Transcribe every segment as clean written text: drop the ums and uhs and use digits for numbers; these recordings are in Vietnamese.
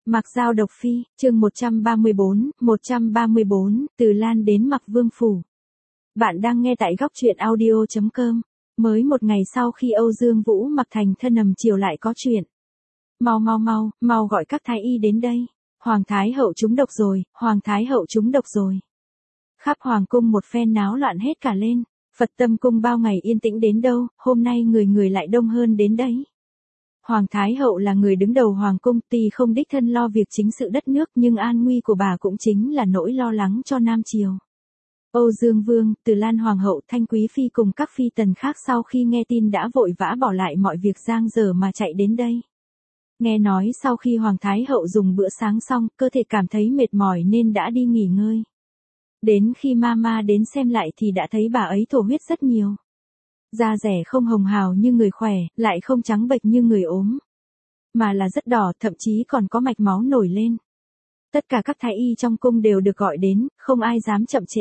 Mặc Dao độc phi, chương 134, Từ Lan đến Mặc Vương phủ. Bạn đang nghe tại góc truyện audio.com. Mới một ngày sau khi Âu Dương Vũ mặc thành thân nằm chiều lại có chuyện. Mau gọi các thái y đến đây. Hoàng thái hậu trúng độc rồi, Hoàng thái hậu trúng độc rồi. Khắp hoàng cung một phen náo loạn hết cả lên. Phật Tâm cung bao ngày yên tĩnh đến đâu, hôm nay người lại đông hơn đến đấy. Hoàng thái hậu là người đứng đầu hoàng cung, tuy không đích thân lo việc chính sự đất nước nhưng an nguy của bà cũng chính là nỗi lo lắng cho Nam triều. Âu Dương Vương, Từ Lan hoàng hậu, Thanh quý phi cùng các phi tần khác sau khi nghe tin đã vội vã bỏ lại mọi việc dang dở mà chạy đến đây. Nghe nói sau khi Hoàng thái hậu dùng bữa sáng xong, cơ thể cảm thấy mệt mỏi nên đã đi nghỉ ngơi. Đến khi Mama đến xem lại thì đã thấy bà ấy thổ huyết rất nhiều. Da rẻ không hồng hào như người khỏe, lại không trắng bệch như người ốm, mà là rất đỏ, thậm chí còn có mạch máu nổi lên. Tất cả các thái y trong cung đều được gọi đến, không ai dám chậm trễ.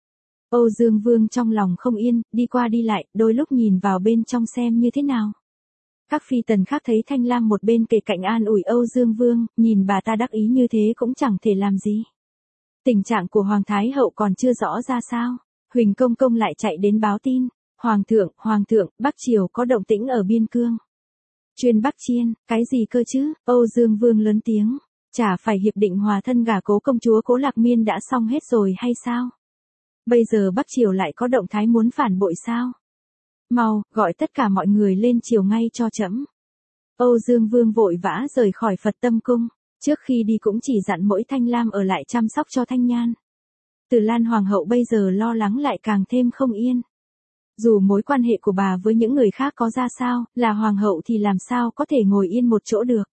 Âu Dương Vương trong lòng không yên, đi qua đi lại, đôi lúc nhìn vào bên trong xem như thế nào. Các phi tần khác thấy Thanh Lam một bên kề cạnh an ủi Âu Dương Vương, nhìn bà ta đắc ý như thế cũng chẳng thể làm gì. Tình trạng của Hoàng thái hậu còn chưa rõ ra sao, Huỳnh công công lại chạy đến báo tin. Hoàng thượng, Bắc triều có động tĩnh ở biên cương. Chuyên Bắc Chiên, cái gì cơ chứ? Âu Dương Vương lớn tiếng, chả phải hiệp định hòa thân gả cố công chúa Cố Lạc Miên đã xong hết rồi hay sao? Bây giờ Bắc triều lại có động thái muốn phản bội sao? Mau, gọi tất cả mọi người lên triều ngay cho trẫm. Âu Dương Vương vội vã rời khỏi Phật Tâm cung, trước khi đi cũng chỉ dặn mỗi Thanh Lam ở lại chăm sóc cho Thanh Nhan. Từ Lan hoàng hậu bây giờ lo lắng lại càng thêm không yên. Dù mối quan hệ của bà với những người khác có ra sao, là hoàng hậu thì làm sao có thể ngồi yên một chỗ được.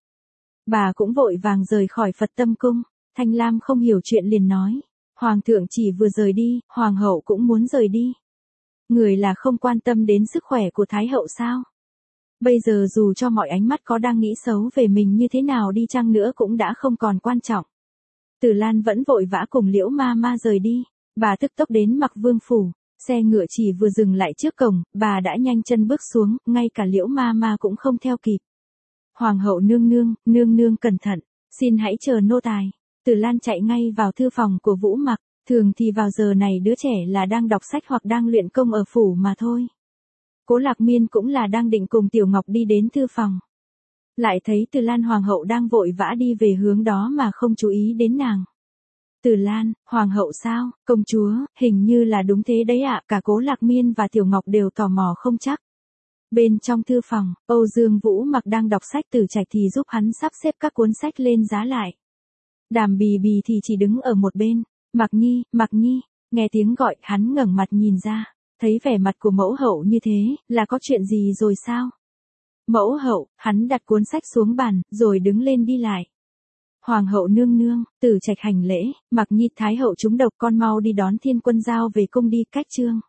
Bà cũng vội vàng rời khỏi Phật Tâm cung. Thanh Lam không hiểu chuyện liền nói, Hoàng thượng chỉ vừa rời đi, hoàng hậu cũng muốn rời đi. Người là không quan tâm đến sức khỏe của thái hậu sao? Bây giờ dù cho mọi ánh mắt có đang nghĩ xấu về mình như thế nào đi chăng nữa cũng đã không còn quan trọng. Từ Lan vẫn vội vã cùng Liễu Ma rời đi. Bà tức tốc đến Mặc Vương phủ. Xe ngựa chỉ vừa dừng lại trước cổng, bà đã nhanh chân bước xuống, ngay cả Liễu Ma cũng không theo kịp. Hoàng hậu nương nương cẩn thận, xin hãy chờ nô tài. Từ Lan chạy ngay vào thư phòng của Vũ Mặc, thường thì vào giờ này đứa trẻ là đang đọc sách hoặc đang luyện công ở phủ mà thôi. Cố Lạc Miên cũng là đang định cùng Tiểu Ngọc đi đến thư phòng. Lại thấy Từ Lan hoàng hậu đang vội vã đi về hướng đó mà không chú ý đến nàng. Từ Lan, hoàng hậu sao, công chúa, hình như là đúng thế đấy ạ. Cả Cố Lạc Miên và Tiểu Ngọc đều tò mò không chắc. Bên trong thư phòng, Âu Dương Vũ Mặc đang đọc sách Tử Trạch thì giúp hắn sắp xếp các cuốn sách lên giá lại. Đàm Bì Bì thì chỉ đứng ở một bên. Mặc Nhi, nghe tiếng gọi, hắn ngẩng mặt nhìn ra, thấy vẻ mặt của mẫu hậu như thế, là có chuyện gì rồi sao? Mẫu hậu, hắn đặt cuốn sách xuống bàn, rồi đứng lên đi lại. Hoàng hậu nương, Tử Trạch hành lễ, Mặc Nhi thái hậu trúng độc, con mau đi đón Thiên Quân Giao về cung đi. Cách chương